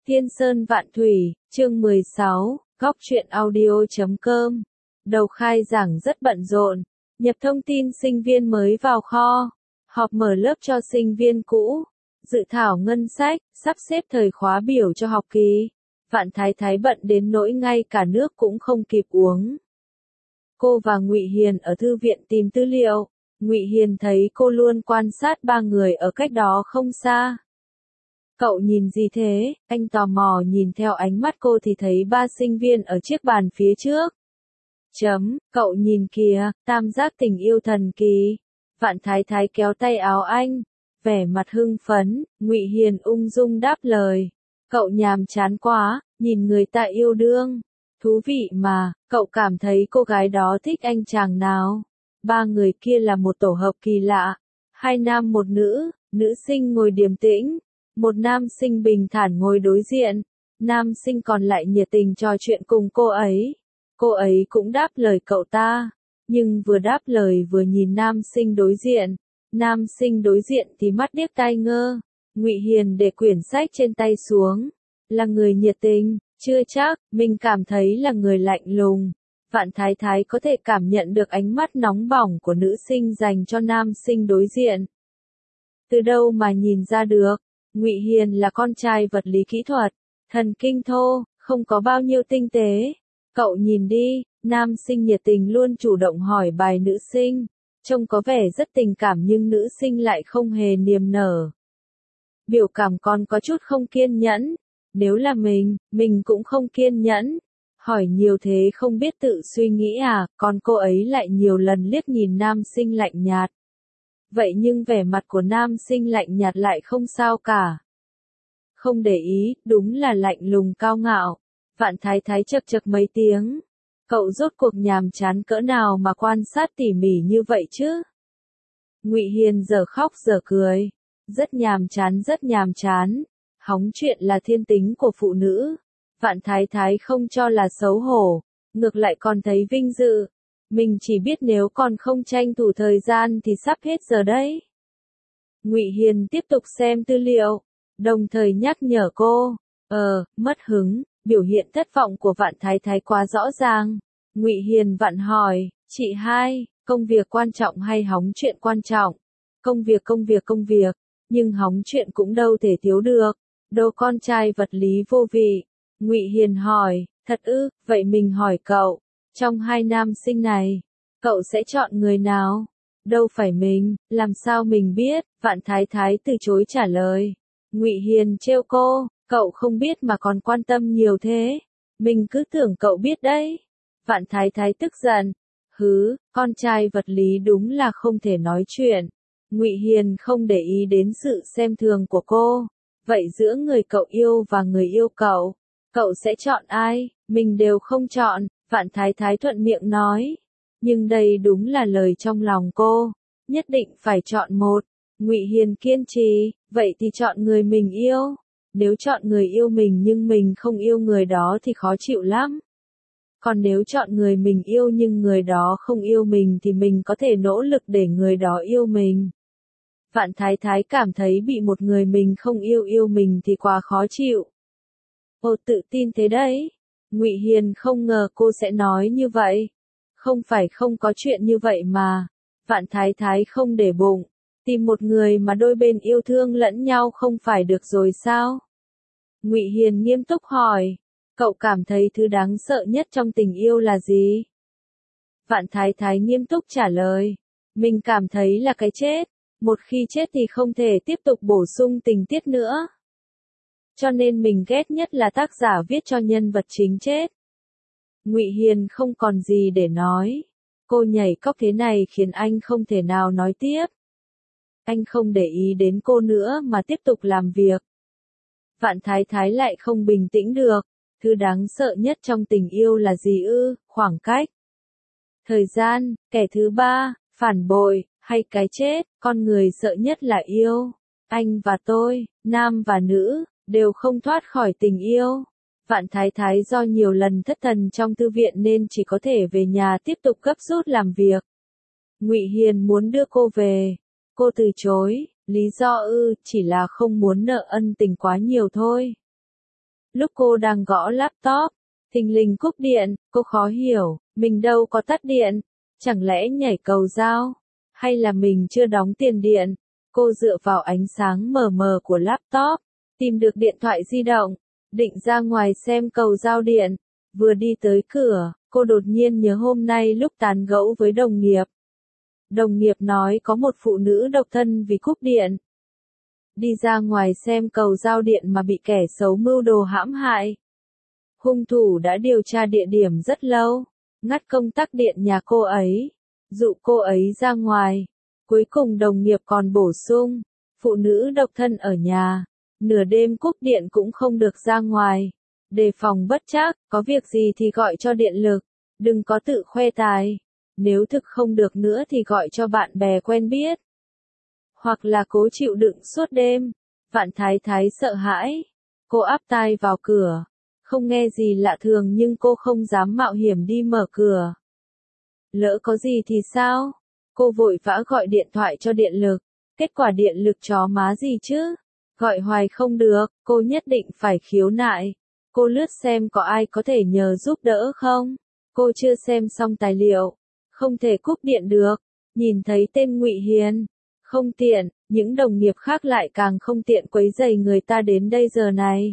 Thiên Sơn Vạn Thủy, chương 16, góc truyện audio.com. Đầu khai giảng rất bận rộn, nhập thông tin sinh viên mới vào kho, họp mở lớp cho sinh viên cũ, dự thảo ngân sách, sắp xếp thời khóa biểu cho học kỳ. Vạn Thái Thái bận đến nỗi ngay cả nước cũng không kịp uống. Cô và Ngụy Hiền ở thư viện tìm tư liệu. Ngụy Hiền thấy cô luôn quan sát ba người ở cách đó không xa. Cậu nhìn gì thế? Anh tò mò nhìn theo ánh mắt cô thì thấy ba sinh viên ở chiếc bàn phía trước. Cậu nhìn kìa, tam giác tình yêu thần kỳ. Vạn Thái Thái kéo tay áo anh, vẻ mặt hưng phấn. Ngụy Hiền ung dung đáp lời. Cậu nhàm chán quá, nhìn người ta yêu đương. Thú vị mà, cậu cảm thấy cô gái đó thích anh chàng nào? Ba người kia là một tổ hợp kỳ lạ. Hai nam một nữ, nữ sinh ngồi điềm tĩnh. Một nam sinh bình thản ngồi đối diện, nam sinh còn lại nhiệt tình trò chuyện cùng cô ấy. Cô ấy cũng đáp lời cậu ta, nhưng vừa đáp lời vừa nhìn nam sinh đối diện. Nam sinh đối diện thì mắt điếc tai ngơ. Ngụy Hiền để quyển sách trên tay xuống. Là người nhiệt tình, chưa chắc, mình cảm thấy là người lạnh lùng. Vạn Thái Thái có thể cảm nhận được ánh mắt nóng bỏng của nữ sinh dành cho nam sinh đối diện. Từ đâu mà nhìn ra được? Ngụy Hiền là con trai vật lý kỹ thuật, thần kinh thô, không có bao nhiêu tinh tế. Cậu nhìn đi, nam sinh nhiệt tình luôn chủ động hỏi bài nữ sinh, trông có vẻ rất tình cảm nhưng nữ sinh lại không hề niềm nở. Biểu cảm còn có chút không kiên nhẫn, nếu là mình cũng không kiên nhẫn. Hỏi nhiều thế không biết tự suy nghĩ à, còn cô ấy lại nhiều lần liếc nhìn nam sinh lạnh nhạt. Vậy nhưng vẻ mặt của nam sinh lạnh nhạt lại không sao cả. Không để ý, đúng là lạnh lùng cao ngạo. Vạn Thái Thái chậc mấy tiếng. Cậu rốt cuộc nhàm chán cỡ nào mà quan sát tỉ mỉ như vậy chứ? Ngụy Hiền giờ khóc giờ cười. Rất nhàm chán. Hóng chuyện là thiên tính của phụ nữ. Vạn Thái Thái không cho là xấu hổ, ngược lại còn thấy vinh dự. Mình chỉ biết nếu còn không tranh thủ thời gian thì sắp hết giờ đấy. Ngụy Hiền tiếp tục xem tư liệu, đồng thời nhắc nhở cô. Mất hứng, biểu hiện thất vọng của Vạn Thái Thái quá rõ ràng. Ngụy Hiền vặn hỏi, chị hai, công việc quan trọng hay hóng chuyện quan trọng? Công việc, nhưng hóng chuyện cũng đâu thể thiếu được. Đồ con trai vật lý vô vị. Ngụy Hiền hỏi, thật ư? Vậy mình hỏi cậu, trong hai nam sinh này, cậu sẽ chọn người nào? Đâu phải mình, làm sao mình biết? Vạn Thái Thái từ chối trả lời. Ngụy Hiền trêu cô, cậu không biết mà còn quan tâm nhiều thế. Mình cứ tưởng cậu biết đấy. Vạn Thái Thái tức giận. Con trai vật lý đúng là không thể nói chuyện. Ngụy Hiền không để ý đến sự xem thường của cô. Vậy giữa người cậu yêu và người yêu cậu sẽ chọn ai? Mình đều không chọn, Vạn Thái Thái thuận miệng nói. Nhưng đây đúng là lời trong lòng cô. Nhất định phải chọn một. Ngụy Hiền kiên trì, vậy thì chọn người mình yêu. Nếu chọn người yêu mình nhưng mình không yêu người đó thì khó chịu lắm. Còn nếu chọn người mình yêu nhưng người đó không yêu mình thì mình có thể nỗ lực để người đó yêu mình. Vạn Thái Thái cảm thấy bị một người mình không yêu mình thì quá khó chịu. Cô tự tin thế đấy. Ngụy Hiền không ngờ cô sẽ nói như vậy. Không phải không có chuyện như vậy mà. Vạn Thái Thái không để bụng. Tìm một người mà đôi bên yêu thương lẫn nhau không phải được rồi sao? Ngụy Hiền nghiêm túc hỏi. Cậu cảm thấy thứ đáng sợ nhất trong tình yêu là gì? Vạn Thái Thái nghiêm túc trả lời. Mình cảm thấy là cái chết. Một khi chết thì không thể tiếp tục bổ sung tình tiết nữa. Cho nên mình ghét nhất là tác giả viết cho nhân vật chính chết. Ngụy Hiền không còn gì để nói. Cô nhảy cóc thế này khiến anh không thể nào nói tiếp. Anh không để ý đến cô nữa mà tiếp tục làm việc. Vạn Thái Thái lại không bình tĩnh được. Thứ đáng sợ nhất trong tình yêu là gì ư? Khoảng cách, thời gian, kẻ thứ ba, phản bội, hay cái chết? Con người sợ nhất là yêu. Anh và tôi, nam và nữ, đều không thoát khỏi tình yêu. Vạn Thái Thái do nhiều lần thất thần trong thư viện nên chỉ có thể về nhà tiếp tục gấp rút làm việc. Ngụy Hiền muốn đưa cô về. Cô từ chối, lý do chỉ là không muốn nợ ân tình quá nhiều thôi. Lúc cô đang gõ laptop, thình lình cúp điện, cô khó hiểu, mình đâu có tắt điện, chẳng lẽ nhảy cầu dao, hay là mình chưa đóng tiền điện. Cô dựa vào ánh sáng mờ mờ của laptop, tìm được điện thoại di động, định ra ngoài xem cầu giao điện. Vừa đi tới cửa, cô đột nhiên nhớ hôm nay lúc tán gẫu với đồng nghiệp. Đồng nghiệp nói có một phụ nữ độc thân vì cúp điện. Đi ra ngoài xem cầu giao điện mà bị kẻ xấu mưu đồ hãm hại. Hung thủ đã điều tra địa điểm rất lâu, ngắt công tắc điện nhà cô ấy, dụ cô ấy ra ngoài. Cuối cùng đồng nghiệp còn bổ sung, phụ nữ độc thân ở nhà, nửa đêm cúp điện cũng không được ra ngoài. Đề phòng bất trắc, có việc gì thì gọi cho điện lực, đừng có tự khoe tài. Nếu thực không được nữa thì gọi cho bạn bè quen biết. Hoặc là cố chịu đựng suốt đêm. Vạn Thái Thái sợ hãi. Cô áp tai vào cửa. Không nghe gì lạ thường nhưng cô không dám mạo hiểm đi mở cửa. Lỡ có gì thì sao? Cô vội vã gọi điện thoại cho điện lực. Kết quả điện lực chó má gì chứ? Gọi hoài không được, cô nhất định phải khiếu nại. Cô lướt xem có ai có thể nhờ giúp đỡ không? Cô chưa xem xong tài liệu. Không thể cúp điện được. Nhìn thấy tên Ngụy Hiền. Không tiện, những đồng nghiệp khác lại càng không tiện quấy rầy người ta đến đây giờ này.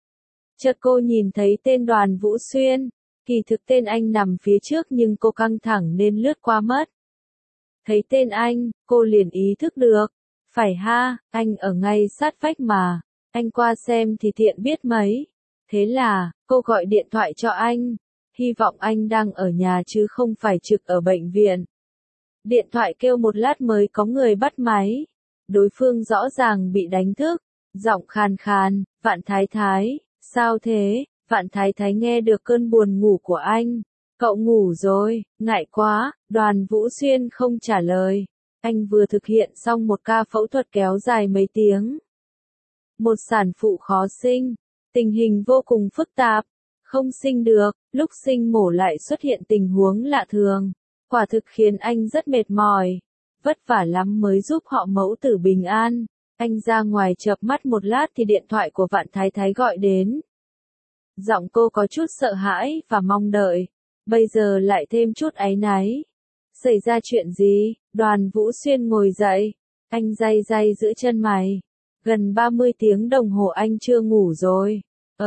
Chợt cô nhìn thấy tên Đoàn Vũ Xuyên. Kỳ thực tên anh nằm phía trước nhưng cô căng thẳng nên lướt qua mất. Thấy tên anh, cô liền ý thức được. Phải ha, anh ở ngay sát vách mà. Anh qua xem thì tiện biết mấy. Thế là, cô gọi điện thoại cho anh. Hy vọng anh đang ở nhà chứ không phải trực ở bệnh viện. Điện thoại kêu một lát mới có người bắt máy. Đối phương rõ ràng bị đánh thức. Giọng khàn khàn, Vạn Thái Thái, sao thế? Vạn Thái Thái nghe được cơn buồn ngủ của anh. Cậu ngủ rồi, ngại quá. Đoàn Vũ Xuyên không trả lời. Anh vừa thực hiện xong một ca phẫu thuật kéo dài mấy tiếng. Một sản phụ khó sinh. Tình hình vô cùng phức tạp. Không sinh được, lúc sinh mổ lại xuất hiện tình huống lạ thường. Quả thực khiến anh rất mệt mỏi. Vất vả lắm mới giúp họ mẫu tử bình an. Anh ra ngoài chợp mắt một lát thì điện thoại của Vạn Thái Thái gọi đến. Giọng cô có chút sợ hãi và mong đợi. Bây giờ lại thêm chút áy náy. Xảy ra chuyện gì? Đoàn Vũ Xuyên ngồi dậy. Anh day day giữ chân mày. Gần 30 tiếng đồng hồ anh chưa ngủ rồi.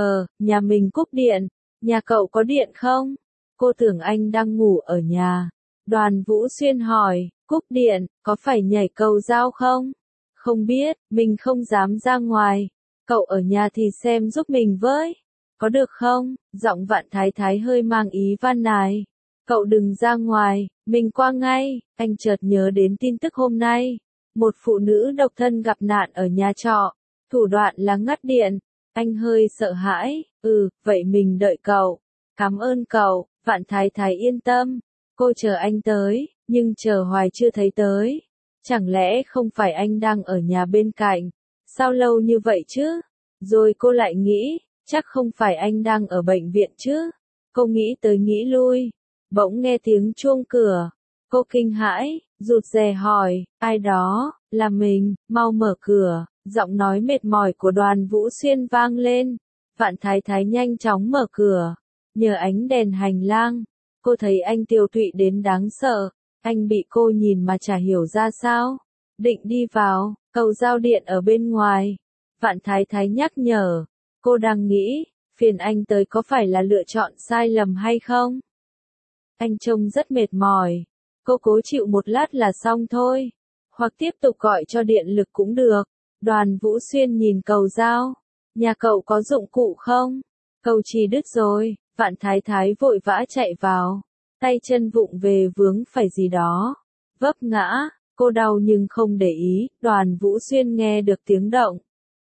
Nhà mình cúp điện. Nhà cậu có điện không? Cô tưởng anh đang ngủ ở nhà. Đoàn Vũ Xuyên hỏi, cúp điện, có phải nhảy cầu dao không? Không biết, mình không dám ra ngoài. Cậu ở nhà thì xem giúp mình với. Có được không? Giọng Vạn Thái Thái hơi mang ý van nài. Cậu đừng ra ngoài, mình qua ngay. Anh chợt nhớ đến tin tức hôm nay. Một phụ nữ độc thân gặp nạn ở nhà trọ. Thủ đoạn là ngắt điện. Anh hơi sợ hãi. Vậy mình đợi cậu. Cảm ơn cậu. Vạn Thái Thái yên tâm. Cô chờ anh tới, nhưng chờ hoài chưa thấy tới. Chẳng lẽ không phải anh đang ở nhà bên cạnh? Sao lâu như vậy chứ? Rồi cô lại nghĩ, chắc không phải anh đang ở bệnh viện chứ? Cô nghĩ tới nghĩ lui. Bỗng nghe tiếng chuông cửa. Cô kinh hãi, rụt rè hỏi, ai đó? Là mình, mau mở cửa. Giọng nói mệt mỏi của Đoàn Vũ Xuyên vang lên. Vạn Thái Thái nhanh chóng mở cửa. Nhờ ánh đèn hành lang, cô thấy anh tiều tụy đến đáng sợ. Anh bị cô nhìn mà chả hiểu ra sao. Định đi vào, cầu giao điện ở bên ngoài. Vạn Thái Thái nhắc nhở. Cô đang nghĩ, phiền anh tới có phải là lựa chọn sai lầm hay không? Anh trông rất mệt mỏi. Cô cố chịu một lát là xong thôi. Hoặc tiếp tục gọi cho điện lực cũng được. Đoàn Vũ Xuyên nhìn cầu giao. Nhà cậu có dụng cụ không? Cầu trì đứt rồi. Vạn Thái Thái vội vã chạy vào. Tay chân vụng về vướng phải gì đó. Vấp ngã. Cô đau nhưng không để ý. Đoàn Vũ Xuyên nghe được tiếng động.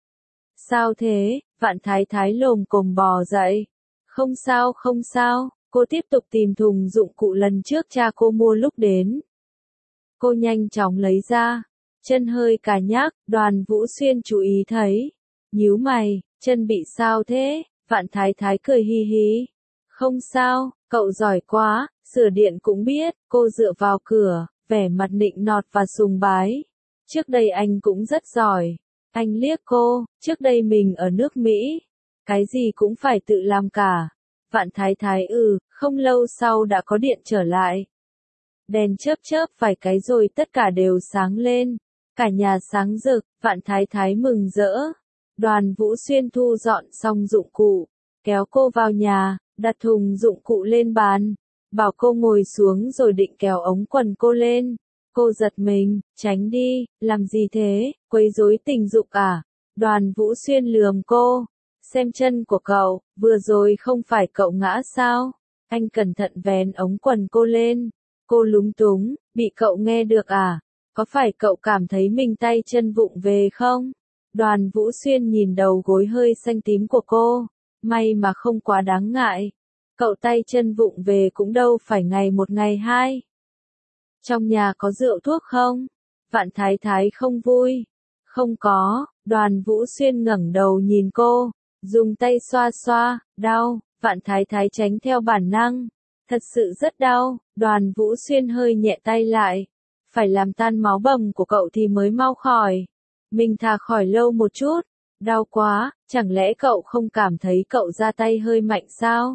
Sao thế? Vạn Thái Thái lồm cồm bò dậy. Không sao không sao. Cô tiếp tục tìm thùng dụng cụ lần trước cha cô mua lúc đến. Cô nhanh chóng lấy ra. Chân hơi cà nhắc. Đoàn Vũ Xuyên chú ý thấy. Nhíu mày. Chân bị sao thế? Vạn Thái Thái cười hi hi. Không sao, cậu giỏi quá, sửa điện cũng biết. Cô dựa vào cửa, vẻ mặt nịnh nọt và sùng bái. Trước đây anh cũng rất giỏi. Anh liếc cô, trước đây mình ở nước Mỹ. Cái gì cũng phải tự làm cả. Vạn Thái Thái không lâu sau đã có điện trở lại. Đèn chớp chớp vài cái rồi tất cả đều sáng lên. Cả nhà sáng rực, Vạn Thái Thái mừng rỡ. Đoàn Vũ Xuyên thu dọn xong dụng cụ, kéo cô vào nhà, đặt thùng dụng cụ lên bàn, bảo cô ngồi xuống rồi định kéo ống quần cô lên. Cô giật mình, tránh đi, làm gì thế, quấy rối tình dục à? Đoàn Vũ Xuyên lườm cô, xem chân của cậu, vừa rồi không phải cậu ngã sao? Anh cẩn thận vén ống quần cô lên. Cô lúng túng, bị cậu nghe được à? Có phải cậu cảm thấy mình tay chân vụng về không? Đoàn Vũ Xuyên nhìn đầu gối hơi xanh tím của cô, may mà không quá đáng ngại. Cậu tay chân vụng về cũng đâu phải ngày một ngày hai. Trong nhà có rượu thuốc không? Vạn Thái Thái không vui. Không có, Đoàn Vũ Xuyên ngẩng đầu nhìn cô, dùng tay xoa xoa, đau, Vạn Thái Thái tránh theo bản năng. Thật sự rất đau, Đoàn Vũ Xuyên hơi nhẹ tay lại. Phải làm tan máu bầm của cậu thì mới mau khỏi. Mình thà khỏi lâu một chút. Đau quá, chẳng lẽ cậu không cảm thấy cậu ra tay hơi mạnh sao?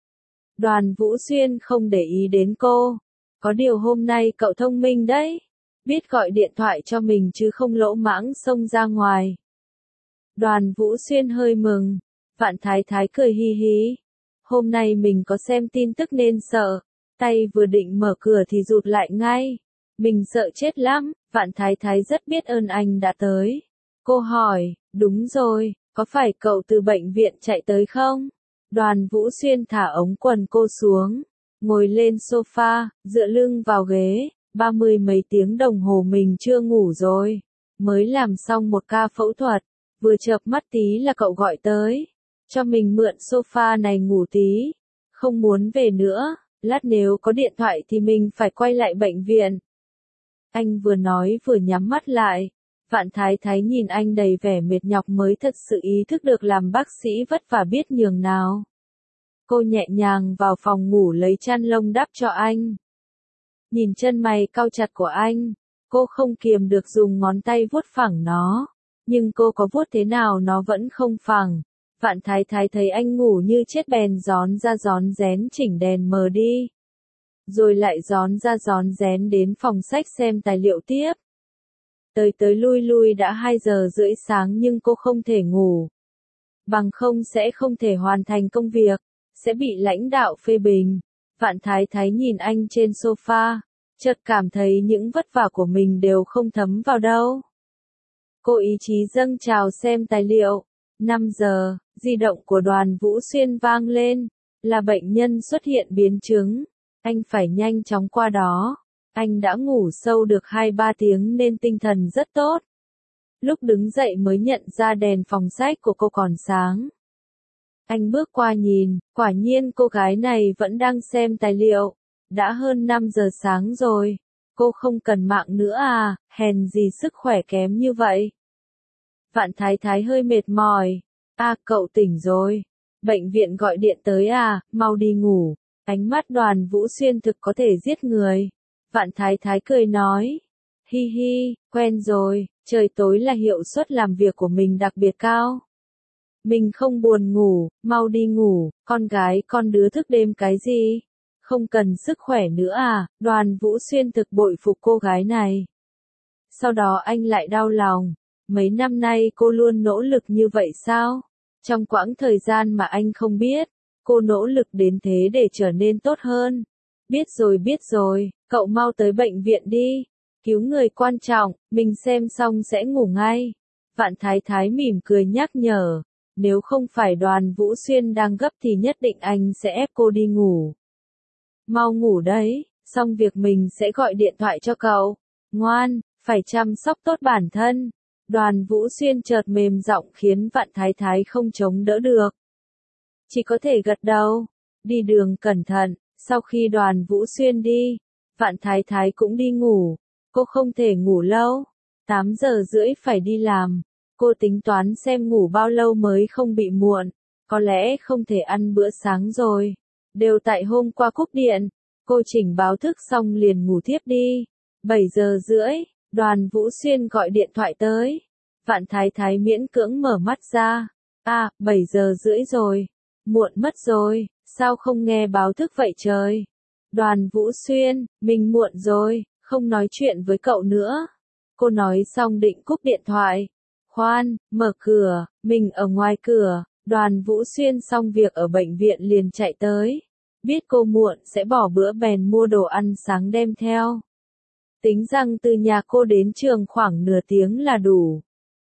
Đoàn Vũ Xuyên không để ý đến cô. Có điều hôm nay cậu thông minh đấy. Biết gọi điện thoại cho mình chứ không lỗ mãng xông ra ngoài. Đoàn Vũ Xuyên hơi mừng. Vạn Thái Thái cười hi hi. Hôm nay mình có xem tin tức nên sợ. Tay vừa định mở cửa thì rụt lại ngay. Mình sợ chết lắm. Vạn Thái Thái rất biết ơn anh đã tới. Cô hỏi, đúng rồi, có phải cậu từ bệnh viện chạy tới không? Đoàn Vũ Xuyên thả ống quần cô xuống, ngồi lên sofa, dựa lưng vào ghế. 30 mấy tiếng đồng hồ mình chưa ngủ rồi. Mới làm xong một ca phẫu thuật. Vừa chợp mắt tí là cậu gọi tới. Cho mình mượn sofa này ngủ tí. Không muốn về nữa. Lát nếu có điện thoại thì mình phải quay lại bệnh viện. Anh vừa nói vừa nhắm mắt lại. Vạn Thái Thái nhìn anh đầy vẻ mệt nhọc mới thật sự ý thức được làm bác sĩ vất vả biết nhường nào. Cô nhẹ nhàng vào phòng ngủ lấy chăn lông đắp cho anh. Nhìn chân mày cau chặt của anh, cô không kiềm được dùng ngón tay vuốt phẳng nó. Nhưng cô có vuốt thế nào nó vẫn không phẳng. Vạn Thái Thái thấy anh ngủ như chết bèn rón ra rón rén chỉnh đèn mờ đi. Rồi lại rón ra rón rén đến phòng sách xem tài liệu tiếp. Tới tới lui lui đã 2 giờ rưỡi sáng nhưng cô không thể ngủ. Bằng không sẽ không thể hoàn thành công việc, sẽ bị lãnh đạo phê bình. Vạn Thái Thái nhìn anh trên sofa, chợt cảm thấy những vất vả của mình đều không thấm vào đâu. Cô ý chí dâng trào xem tài liệu. 5 giờ, di động của Đoàn Vũ Xuyên vang lên, là bệnh nhân xuất hiện biến chứng. Anh phải nhanh chóng qua đó. Anh đã ngủ sâu được 2-3 tiếng nên tinh thần rất tốt. Lúc đứng dậy mới nhận ra đèn phòng sách của cô còn sáng. Anh bước qua nhìn, quả nhiên cô gái này vẫn đang xem tài liệu. Đã hơn 5 giờ sáng rồi. Cô không cần mạng nữa à, hèn gì sức khỏe kém như vậy. Vạn Thái Thái hơi mệt mỏi. À, cậu tỉnh rồi. Bệnh viện gọi điện tới à, mau đi ngủ. Ánh mắt Đoàn Vũ Xuyên thực có thể giết người. Vạn Thái Thái cười nói. Hi hi, quen rồi, trời tối là hiệu suất làm việc của mình đặc biệt cao. Mình không buồn ngủ, mau đi ngủ, con gái con đứa thức đêm cái gì? Không cần sức khỏe nữa à, Đoàn Vũ Xuyên thực bội phục cô gái này. Sau đó anh lại đau lòng, mấy năm nay cô luôn nỗ lực như vậy sao? Trong quãng thời gian mà anh không biết, cô nỗ lực đến thế để trở nên tốt hơn. Biết rồi, cậu mau tới bệnh viện đi. Cứu người quan trọng, mình xem xong sẽ ngủ ngay. Vạn Thái Thái mỉm cười nhắc nhở. Nếu không phải Đoàn Vũ Xuyên đang gấp thì nhất định anh sẽ ép cô đi ngủ. Mau ngủ đấy, xong việc mình sẽ gọi điện thoại cho cậu. Ngoan, phải chăm sóc tốt bản thân. Đoàn Vũ Xuyên chợt mềm giọng khiến Vạn Thái Thái không chống đỡ được. Chỉ có thể gật đầu. Đi đường cẩn thận. Sau khi Đoàn Vũ Xuyên đi, Vạn Thái Thái cũng đi ngủ. Cô không thể ngủ lâu. 8 giờ rưỡi phải đi làm. Cô tính toán xem ngủ bao lâu mới không bị muộn. Có lẽ không thể ăn bữa sáng rồi. Đều tại hôm qua cúp điện. Cô chỉnh báo thức xong liền ngủ thiếp đi. 7 giờ rưỡi, Đoàn Vũ Xuyên gọi điện thoại tới. Vạn Thái Thái miễn cưỡng mở mắt ra. À, 7 giờ rưỡi rồi. Muộn mất rồi, sao không nghe báo thức vậy trời? Đoàn Vũ Xuyên, mình muộn rồi, không nói chuyện với cậu nữa. Cô nói xong định cúp điện thoại. Khoan, mở cửa, mình ở ngoài cửa. Đoàn Vũ Xuyên xong việc ở bệnh viện liền chạy tới. Biết cô muộn sẽ bỏ bữa bèn mua đồ ăn sáng đem theo. Tính rằng từ nhà cô đến trường khoảng nửa tiếng là đủ.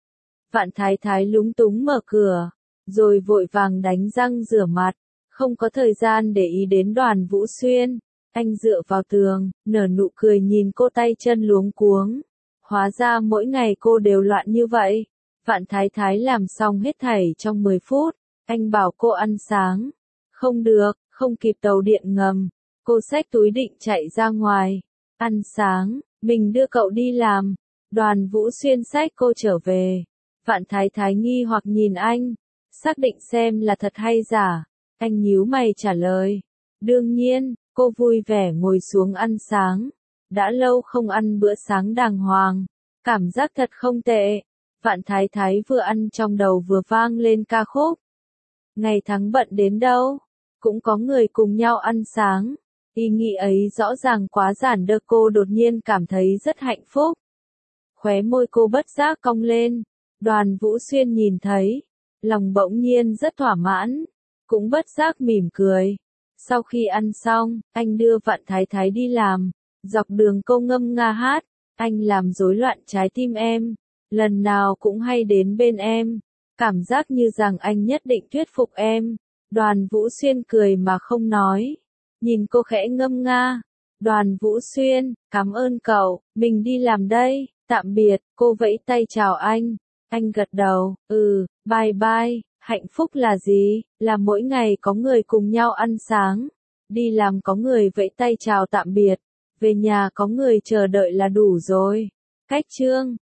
Vạn Thái Thái lúng túng mở cửa, rồi vội vàng đánh răng rửa mặt, không có thời gian để ý đến Đoàn Vũ Xuyên. Anh dựa vào tường, nở nụ cười nhìn cô tay chân luống cuống. Hóa ra mỗi ngày cô đều loạn như vậy. Vạn Thái Thái làm xong hết thảy trong 10 phút. Anh bảo cô ăn sáng. Không được, không kịp tàu điện ngầm. Cô xách túi định chạy ra ngoài. Ăn sáng, mình đưa cậu đi làm. Đoàn Vũ Xuyên xách cô trở về. Vạn Thái Thái nghi hoặc nhìn anh. Xác định xem là thật hay giả. Anh nhíu mày trả lời. Đương nhiên, cô vui vẻ ngồi xuống ăn sáng. Đã lâu không ăn bữa sáng đàng hoàng. Cảm giác thật không tệ. Vạn Thái Thái vừa ăn trong đầu vừa vang lên ca khúc. Ngày tháng bận đến đâu, cũng có người cùng nhau ăn sáng. Ý nghĩ ấy rõ ràng quá giản đơn, cô đột nhiên cảm thấy rất hạnh phúc. Khóe môi cô bất giác cong lên. Đoàn Vũ Xuyên nhìn thấy, lòng bỗng nhiên rất thỏa mãn, cũng bất giác mỉm cười. Sau khi ăn xong, anh đưa Vạn Thái Thái đi làm. Dọc đường cô ngâm nga hát, anh làm rối loạn trái tim em, lần nào cũng hay đến bên em, cảm giác như rằng anh nhất định thuyết phục em. Đoàn Vũ Xuyên cười mà không nói, nhìn cô khẽ ngâm nga. Đoàn Vũ Xuyên, cảm ơn cậu, mình đi làm đây, tạm biệt. Cô vẫy tay chào anh gật đầu, bye bye. Hạnh phúc là gì? Là mỗi ngày có người cùng nhau ăn sáng, đi làm có người vẫy tay chào tạm biệt, về nhà có người chờ đợi là đủ rồi. Cách chương